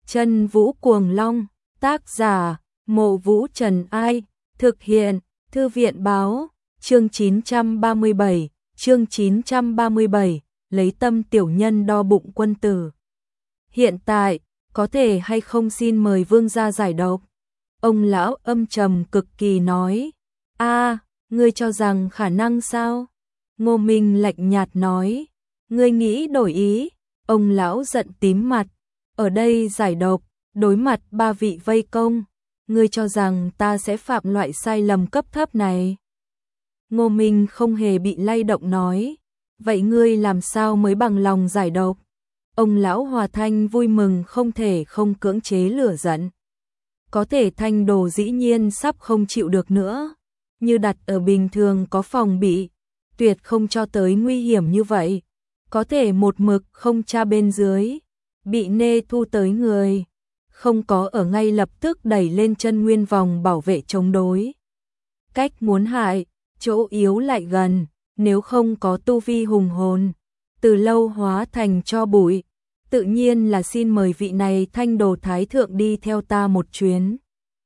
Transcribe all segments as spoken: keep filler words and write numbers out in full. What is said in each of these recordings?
Chân Vũ Cuồng Long, tác giả, Mộ Vũ Trần Ai, thực hiện, Thư viện báo, chương chín trăm ba mươi bảy, chương chín trăm ba mươi bảy, lấy tâm tiểu nhân đo bụng quân tử. Hiện tại, có thể hay không xin mời vương gia giải độc? Ông lão âm trầm cực kỳ nói. A, ngươi cho rằng khả năng sao? Ngô Minh lạnh nhạt nói. Ngươi nghĩ đổi ý? Ông lão giận tím mặt. Ở đây giải độc, đối mặt ba vị vây công, ngươi cho rằng ta sẽ phạm loại sai lầm cấp thấp này? Ngô Minh không hề bị lay động nói. Vậy ngươi làm sao mới bằng lòng giải độc? Ông lão Hòa Thanh vui mừng không thể không cưỡng chế lửa giận. Có thể Thanh Đồ dĩ nhiên sắp không chịu được nữa. Như đặt ở bình thường có phòng bị, tuyệt không cho tới nguy hiểm như vậy. Có thể một mực không tra bên dưới, bị nê thu tới người. Không có ở ngay lập tức đẩy lên chân nguyên vòng bảo vệ chống đối. Cách muốn hại, chỗ yếu lại gần, nếu không có tu vi hùng hồn, từ lâu hóa thành cho bụi. Tự nhiên là xin mời vị này Thanh Đồ Thái Thượng đi theo ta một chuyến.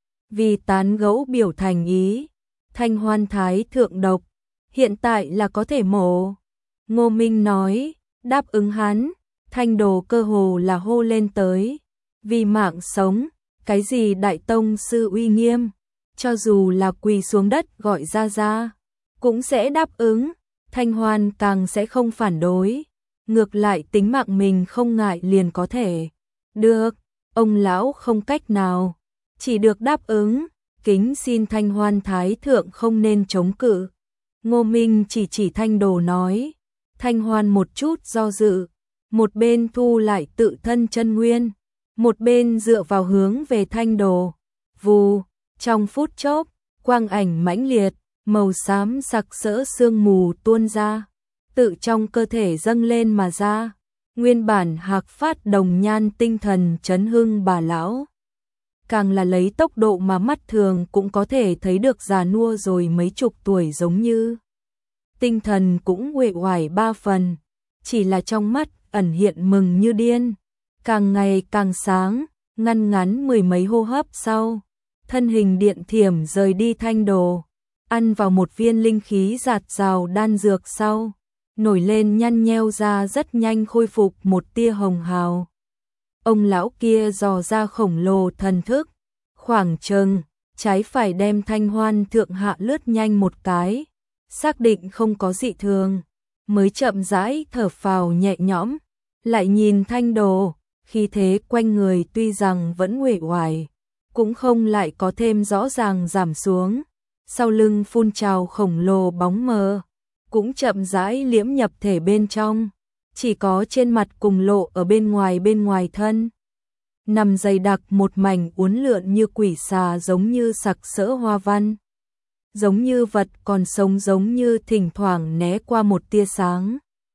Vì tán gẫu biểu thành ý, Thanh Hoan Thái Thượng độc, hiện tại là có thể mổ. Ngô Minh nói, đáp ứng hắn, Thanh Đồ cơ hồ là hô lên tới. Vì mạng sống, cái gì đại tông sư uy nghiêm, cho dù là quỳ xuống đất gọi ra ra, cũng sẽ đáp ứng. Thanh Hoan càng sẽ không phản đối. Ngược lại tính mạng mình không ngại liền có thể. Được, ông lão không cách nào, chỉ được đáp ứng, kính xin Thanh Hoan Thái Thượng không nên chống cự. Ngô Minh chỉ chỉ Thanh Đồ nói. Thanh Hoan một chút do dự, một bên thu lại tự thân chân nguyên, một bên dựa vào hướng về Thanh Đồ. Vù, trong phút chốc, quang ảnh mãnh liệt, màu xám sặc sỡ sương mù tuôn ra, tự trong cơ thể dâng lên mà ra. Nguyên bản hạc phát đồng nhan tinh thần chấn hưng bà lão, càng là lấy tốc độ mà mắt thường cũng có thể thấy được già nua rồi mấy chục tuổi, giống như tinh thần cũng uể oải ba phần, chỉ là trong mắt ẩn hiện mừng như điên, càng ngày càng sáng. Ngăn ngắn mười mấy hô hấp sau, thân hình điện thiểm rời đi Thanh Đồ, ăn vào một viên linh khí giạt rào đan dược sau, nổi lên nhăn nheo ra rất nhanh khôi phục một tia hồng hào. Ông lão kia dò ra khổng lồ thần thức, khoảng chừng trái phải đem Thanh Hoan thượng hạ lướt nhanh một cái, xác định không có dị thường, mới chậm rãi thở phào nhẹ nhõm, lại nhìn Thanh Đồ, khí thế quanh người tuy rằng vẫn uể oải, cũng không lại có thêm rõ ràng giảm xuống, sau lưng phun trào khổng lồ bóng mờ, cũng chậm rãi liễm nhập thể bên trong, chỉ có trên mặt cùng lộ ở bên ngoài bên ngoài thân. Nằm dày đặc một mảnh uốn lượn như quỷ xà, giống như sặc sỡ hoa văn, giống như vật còn sống, giống như thỉnh thoảng né qua một tia sáng,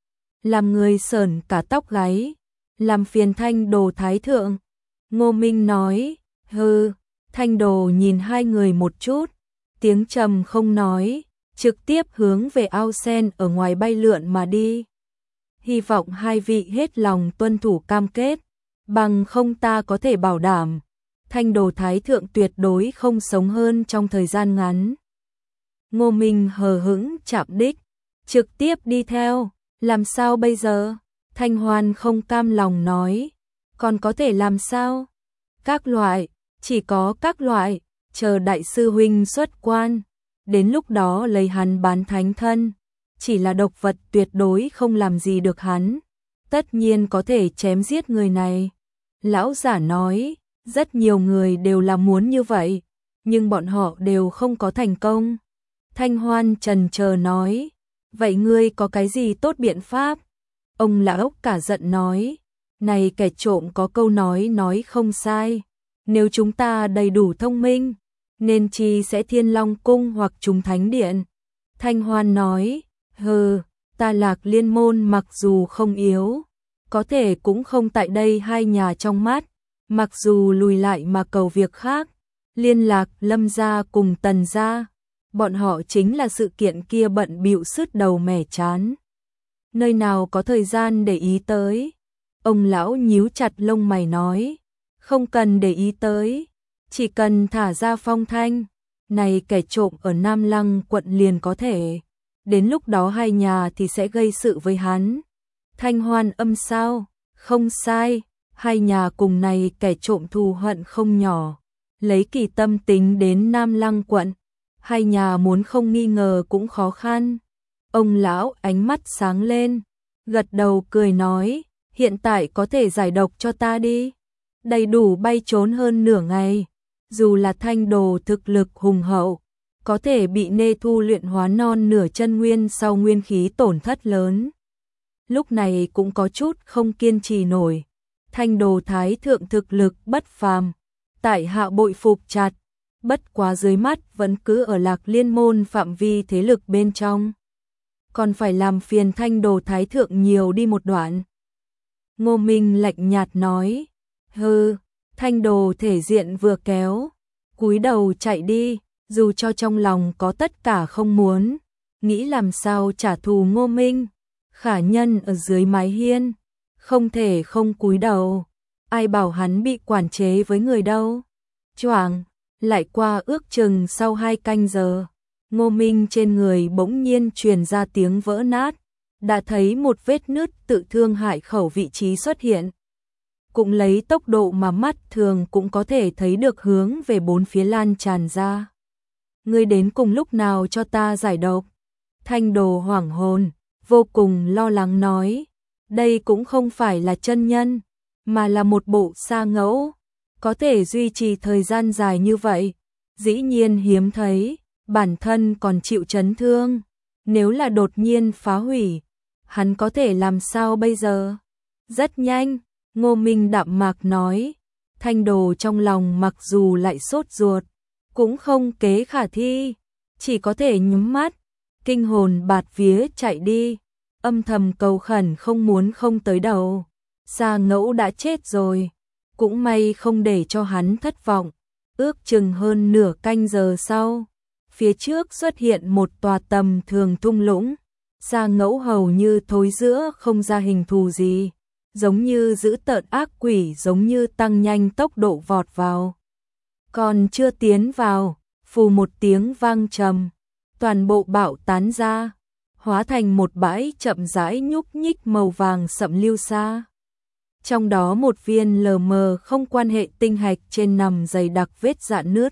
làm người sởn cả tóc gáy. Làm phiền Thanh Đồ Thái Thượng. Ngô Minh nói. Hừ. Thanh Đồ nhìn hai người một chút, tiếng trầm không nói, trực tiếp hướng về ao sen ở ngoài bay lượn mà đi. Hy vọng hai vị hết lòng tuân thủ cam kết, bằng không ta có thể bảo đảm Thanh Đồ Thái Thượng tuyệt đối không sống hơn trong thời gian ngắn. Ngô Minh hờ hững chạm đích, trực tiếp đi theo. Làm sao bây giờ? Thanh Hoan không cam lòng nói. Còn có thể làm sao? Các loại, chỉ có các loại, chờ đại sư huynh xuất quan, đến lúc đó lấy hắn bán thánh thân, chỉ là độc vật tuyệt đối không làm gì được hắn, tất nhiên có thể chém giết người này. Lão giả nói, rất nhiều người đều là muốn như vậy, nhưng bọn họ đều không có thành công. Thanh Hoan trần chờ nói, vậy ngươi có cái gì tốt biện pháp? Ông lão cả giận nói, này kẻ trộm có câu nói nói không sai, nếu chúng ta đầy đủ thông minh, nên chi sẽ Thiên Long Cung hoặc Trùng Thánh Điện. Thanh Hoan nói, hừ, ta Lạc Liên môn mặc dù không yếu, có thể cũng không tại đây hai nhà trong mắt, mặc dù lùi lại mà cầu việc khác, liên lạc Lâm gia cùng Tần gia, bọn họ chính là sự kiện kia bận bịu sứt đầu mẻ chán, nơi nào có thời gian để ý tới. Ông lão nhíu chặt lông mày nói, Không cần để ý tới, chỉ cần thả ra Phong Thanh, này kẻ trộm ở Nam Lăng quận liền có thể. Đến lúc đó hai nhà thì sẽ gây sự với hắn. Thanh Hoan âm sao? Không sai, hai nhà cùng này kẻ trộm thù hận không nhỏ. Lấy Kỳ tâm tính đến Nam Lăng quận, hai nhà muốn không nghi ngờ cũng khó khăn. Ông lão ánh mắt sáng lên, gật đầu cười nói, hiện tại có thể giải độc cho ta đi. Đầy đủ bay trốn hơn nửa ngày, dù là Thanh Đồ thực lực hùng hậu, có thể bị Nê Thu luyện hóa non nửa chân nguyên sau nguyên khí tổn thất lớn. Lúc này cũng có chút không kiên trì nổi. Thanh Đồ thái thượng thực lực bất phàm, tại hạ bội phục chặt, bất quá dưới mắt vẫn cứ ở Lạc Liên môn phạm vi thế lực bên trong. Còn phải làm phiền Thanh Đồ thái thượng nhiều đi một đoạn. Ngô Minh lạnh nhạt nói, hừ, Thanh Đồ thể diện vừa kéo, cúi đầu chạy đi, dù cho trong lòng có tất cả không muốn, nghĩ làm sao trả thù Ngô Minh. Khả nhân ở dưới mái hiên, không thể không cúi đầu, ai bảo hắn bị quản chế với người đâu. Choảng, lại qua ước chừng sau hai canh giờ, Ngô Minh trên người bỗng nhiên truyền ra tiếng vỡ nát, đã thấy một vết nứt tự thương hại khẩu vị trí xuất hiện. Cũng lấy tốc độ mà mắt thường cũng có thể thấy được hướng về bốn phía lan tràn ra. Ngươi đến cùng lúc nào cho ta giải độc? Thanh Đồ hoảng hồn, vô cùng lo lắng nói, đây cũng không phải là chân nhân, mà là một bộ sa ngẫu, có thể duy trì thời gian dài như vậy, dĩ nhiên hiếm thấy, bản thân còn chịu chấn thương, nếu là đột nhiên phá hủy, hắn có thể làm sao bây giờ? Rất nhanh, Ngô Minh đạm mạc nói, Thanh Đồ trong lòng mặc dù lại sốt ruột, cũng không kế khả thi, chỉ có thể nhắm mắt, kinh hồn bạt vía chạy đi, âm thầm cầu khẩn không muốn không tới đầu. Sa ngẫu đã chết rồi, cũng may không để cho hắn thất vọng. Ước chừng hơn nửa canh giờ sau, phía trước xuất hiện một tòa tầm thường thung lũng. Sa ngẫu hầu như thối giữa không ra hình thù gì, giống như dữ tợn ác quỷ, giống như tăng nhanh tốc độ vọt vào. Còn chưa tiến vào, phù một tiếng vang trầm, toàn bộ bạo tán ra, hóa thành một bãi chậm rãi nhúc nhích màu vàng sậm lưu sa. Trong đó một viên lờ mờ không quan hệ tinh hạch trên nằm dày đặc vết rạn nứt.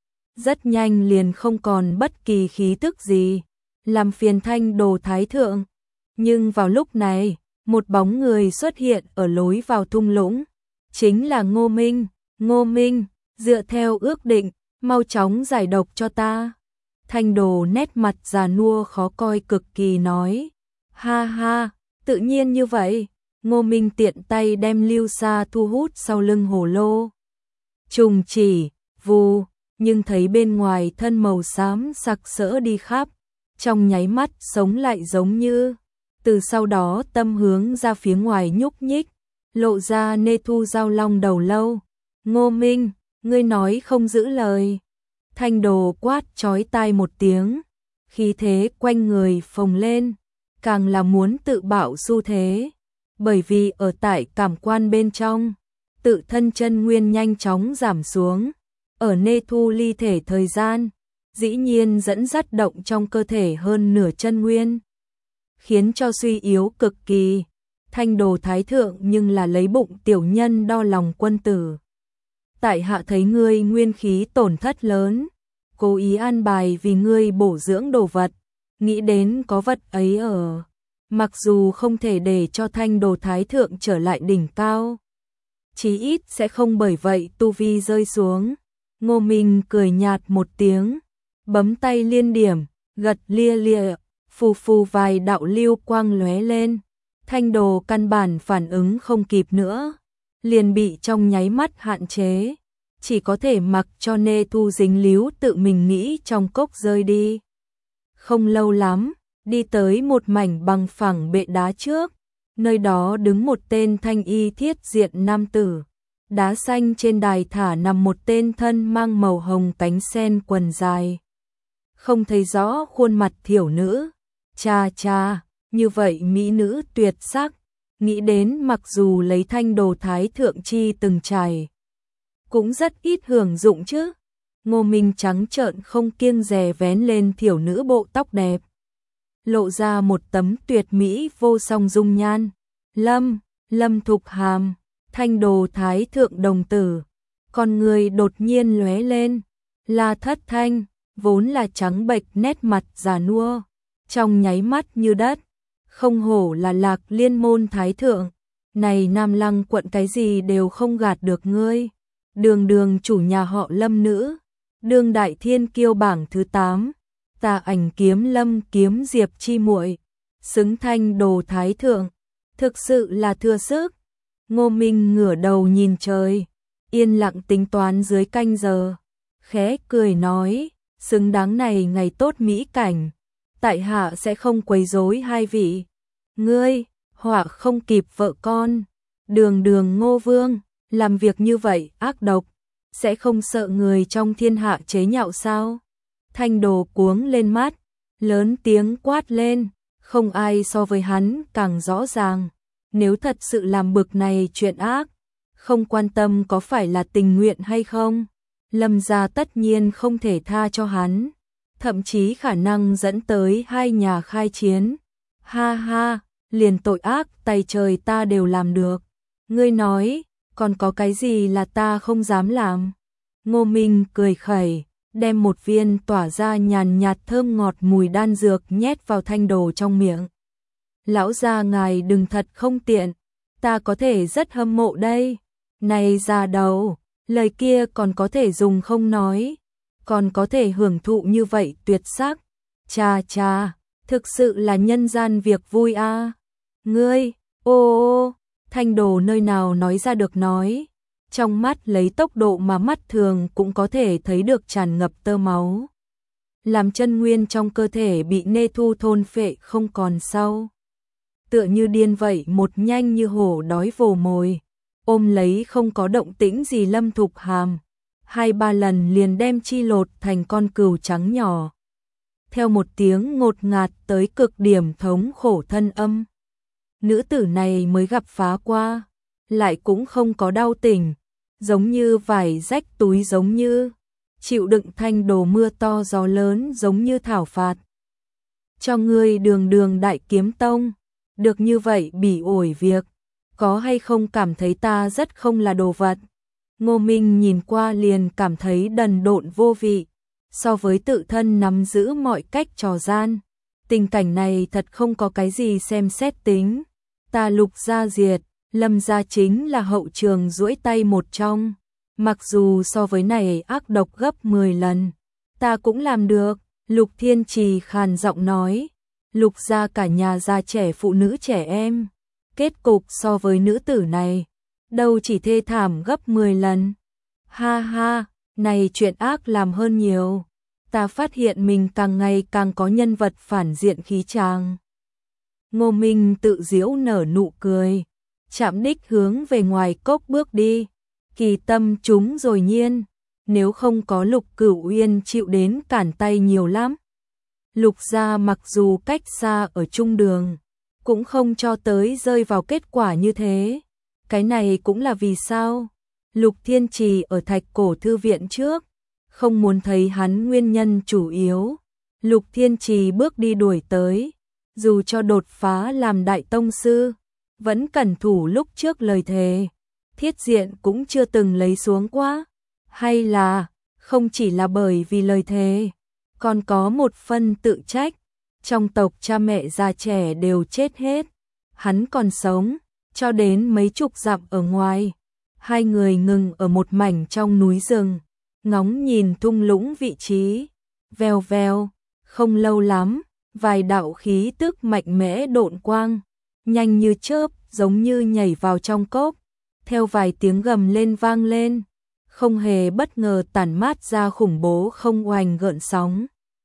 Rất nhanh liền không còn bất kỳ khí tức gì, làm phiền Thanh Đồ thái thượng. Nhưng vào lúc này, một bóng người xuất hiện ở lối vào thung lũng, chính là Ngô Minh. Ngô Minh, dựa theo ước định, mau chóng giải độc cho ta. Thanh Đồ nét mặt già nua khó coi cực kỳ nói, ha ha, tự nhiên như vậy. Ngô Minh tiện tay đem lưu sa thu hút sau lưng hồ lô. Trùng chỉ, vù, nhưng thấy bên ngoài thân màu xám sặc sỡ đi khắp, trong nháy mắt sống lại giống như, từ sau đó tâm hướng ra phía ngoài nhúc nhích, lộ ra Nê Thu Giao Long đầu lâu. Ngô Minh, ngươi nói không giữ lời. Thanh Đồ quát chói tai một tiếng, khí thế quanh người phồng lên, càng là muốn tự bạo xu thế. Bởi vì ở tại cảm quan bên trong, tự thân chân nguyên nhanh chóng giảm xuống, ở Nê Thu ly thể thời gian, dĩ nhiên dẫn dắt động trong cơ thể hơn nửa chân nguyên, khiến cho suy yếu cực kỳ. Thanh Đồ thái thượng nhưng là lấy bụng tiểu nhân đo lòng quân tử. Tại hạ thấy ngươi nguyên khí tổn thất lớn, cố ý an bài vì ngươi bổ dưỡng đồ vật, nghĩ đến có vật ấy ở. Mặc dù không thể để cho Thanh Đồ thái thượng trở lại đỉnh cao, chí ít sẽ không bởi vậy tu vi rơi xuống. Ngô Minh cười nhạt một tiếng, bấm tay liên điểm, gật lia lia, phù phù vài đạo lưu quang lóe lên. Thanh Đồ căn bản phản ứng không kịp nữa, liền bị trong nháy mắt hạn chế, chỉ có thể mặc cho Nê Thu dính líu tự mình nghĩ trong cốc rơi đi. Không lâu lắm, đi tới một mảnh bằng phẳng bệ đá trước, nơi đó đứng một tên thanh y thiết diện nam tử. Đá xanh trên đài thả nằm một tên thân mang màu hồng cánh sen quần dài. Không thấy rõ khuôn mặt thiểu nữ. Cha cha, như vậy mỹ nữ tuyệt sắc, nghĩ đến mặc dù lấy Thanh Đồ thái thượng chi từng trải, cũng rất ít hưởng dụng chứ. Ngô Minh trắng trợn không kiêng dè vén lên thiểu nữ bộ tóc đẹp, lộ ra một tấm tuyệt mỹ vô song dung nhan. Lâm, Lâm Thục Hàm, Thanh Đồ thái thượng đồng tử, con người đột nhiên lóe lên, La Thất Thanh, vốn là trắng bệch nét mặt già nua, trong nháy mắt như đất, không hổ là Lạc Liên môn thái thượng, này Nam Lăng quận cái gì đều không gạt được ngươi. Đường đường chủ nhà họ Lâm nữ, đương đại thiên kiêu bảng thứ tám, Tà Ảnh kiếm Lâm kiếm Diệp chi muội, xứng Thanh Đồ thái thượng, thực sự là thừa sức. Ngô Minh ngửa đầu nhìn trời, yên lặng tính toán dưới canh giờ, khẽ cười nói, xứng đáng này ngày tốt mỹ cảnh, tại hạ sẽ không quấy rối hai vị. Ngươi, họa không kịp vợ con, đường đường Ngô Vương, làm việc như vậy ác độc, sẽ không sợ người trong thiên hạ chế nhạo sao? Thanh Đồ cuống lên mắt, lớn tiếng quát lên, không ai so với hắn càng rõ ràng, nếu thật sự làm bực này chuyện ác, không quan tâm có phải là tình nguyện hay không, Lâm gia tất nhiên không thể tha cho hắn, thậm chí khả năng dẫn tới hai nhà khai chiến. Ha ha, liền tội ác tay trời ta đều làm được. Ngươi nói, còn có cái gì là ta không dám làm? Ngô Minh cười khẩy, đem một viên tỏa ra nhàn nhạt thơm ngọt mùi đan dược nhét vào Thanh Đồ trong miệng. Lão gia ngài đừng thật không tiện, ta có thể rất hâm mộ đây. Này già đầu, lời kia còn có thể dùng không nói, còn có thể hưởng thụ như vậy tuyệt sắc. Cha cha, thực sự là nhân gian việc vui a. À. Ngươi, ô ô, Thanh Đồ nơi nào nói ra được nói, trong mắt lấy tốc độ mà mắt thường cũng có thể thấy được tràn ngập tơ máu, làm chân nguyên trong cơ thể bị nê thu thôn phệ không còn sau. Tựa như điên vậy, một nhanh như hổ đói vồ mồi, ôm lấy không có động tĩnh gì Lâm Thục Hàm, hai ba lần liền đem chi lột thành con cừu trắng nhỏ. Theo một tiếng ngột ngạt tới cực điểm thống khổ thân âm, nữ tử này mới gặp phá qua, lại cũng không có đau tỉnh, giống như vải rách túi, giống như chịu đựng Thanh Đồ mưa to gió lớn, giống như thảo phạt. Cho ngươi đường đường đại kiếm tông, được như vậy bỉ ổi việc, có hay không cảm thấy ta rất không là đồ vật? Ngô Minh nhìn qua liền cảm thấy đần độn vô vị, so với tự thân nắm giữ mọi cách trò gian, tình cảnh này thật không có cái gì xem xét tính. Ta Lục gia diệt, Lâm gia chính là hậu trường duỗi tay một trong, mặc dù so với này ác độc gấp mười lần, ta cũng làm được. Lục Thiên Trì khàn giọng nói, Lục gia cả nhà già trẻ phụ nữ trẻ em, kết cục so với nữ tử này, đâu chỉ thê thảm gấp mười lần. Ha ha, này chuyện ác làm hơn nhiều, ta phát hiện mình càng ngày càng có nhân vật phản diện khí chàng. Ngô Minh tự giễu nở nụ cười, chạm đích hướng về ngoài cốc bước đi, kỳ tâm chúng rồi nhiên, nếu không có Lục Cửu Uyên chịu đến cản tay nhiều lắm. Lục gia mặc dù cách xa ở trung đường, cũng không cho tới rơi vào kết quả như thế. Cái này cũng là vì sao Lục Thiên Trì ở Thạch Cổ thư viện trước, không muốn thấy hắn nguyên nhân chủ yếu. Lục Thiên Trì bước đi đuổi tới, dù cho đột phá làm đại tông sư, vẫn cẩn thủ lúc trước lời thề, thiết diện cũng chưa từng lấy xuống quá. Hay là, không chỉ là bởi vì lời thề, còn có một phần tự trách, trong tộc cha mẹ già trẻ đều chết hết, hắn còn sống, cho đến mấy chục dặm ở ngoài. Hai người ngừng ở một mảnh trong núi rừng, ngóng nhìn thung lũng vị trí, vèo vèo, không lâu lắm, vài đạo khí tức mạnh mẽ độn quang, nhanh như chớp, giống như nhảy vào trong cốc, theo vài tiếng gầm lên vang lên, không hề bất ngờ tản mát ra khủng bố không oanh gợn sóng.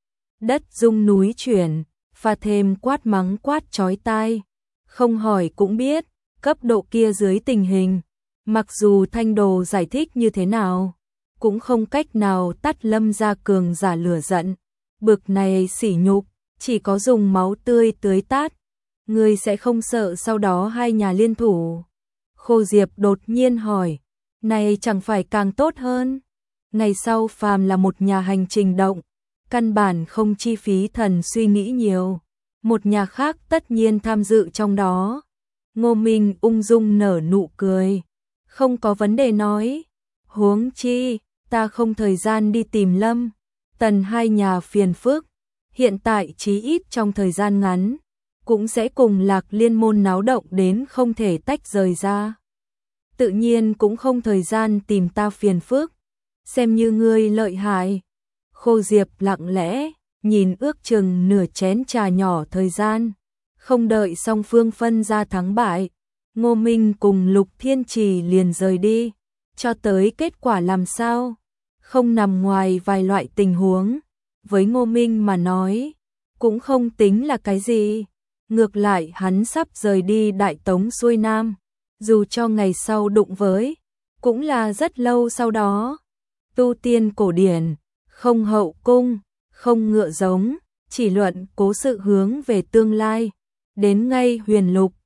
Đất rung núi chuyển, pha thêm quát mắng quát chói tai, không hỏi cũng biết, cấp độ kia dưới tình hình, mặc dù Thanh Đồ giải thích như thế nào, cũng không cách nào tắt Lâm gia cường giả lửa giận, bực này sỉ nhục, chỉ có dùng máu tươi tưới tát. Ngươi sẽ không sợ sau đó hai nhà liên thủ? Khô Diệp đột nhiên hỏi, này chẳng phải càng tốt hơn. Ngày sau phàm là một nhà hành trình động, căn bản không chi phí thần suy nghĩ nhiều. Một nhà khác tất nhiên tham dự trong đó. Ngô Minh ung dung nở nụ cười. Không có vấn đề nói. Huống chi, ta không thời gian đi tìm Lâm, Tần hai nhà phiền phức. Hiện tại chí ít trong thời gian ngắn, cũng sẽ cùng Lạc Liên môn náo động đến không thể tách rời ra. Tự nhiên cũng không thời gian tìm ta phiền phức. Xem như ngươi lợi hại. Khô Diệp lặng lẽ, nhìn ước chừng nửa chén trà nhỏ thời gian. Không đợi song phương phân ra thắng bại, Ngô Minh cùng Lục Thiên Trì liền rời đi. Cho tới kết quả làm sao? Không nằm ngoài vài loại tình huống. Với Ngô Minh mà nói, cũng không tính là cái gì. Ngược lại hắn sắp rời đi Đại Tống xuôi Nam. Dù cho ngày sau đụng với, cũng là rất lâu sau đó. Tu tiên cổ điển, không hậu cung, không ngựa giống, chỉ luận cố sự hướng về tương lai. Đến ngay huyền lục,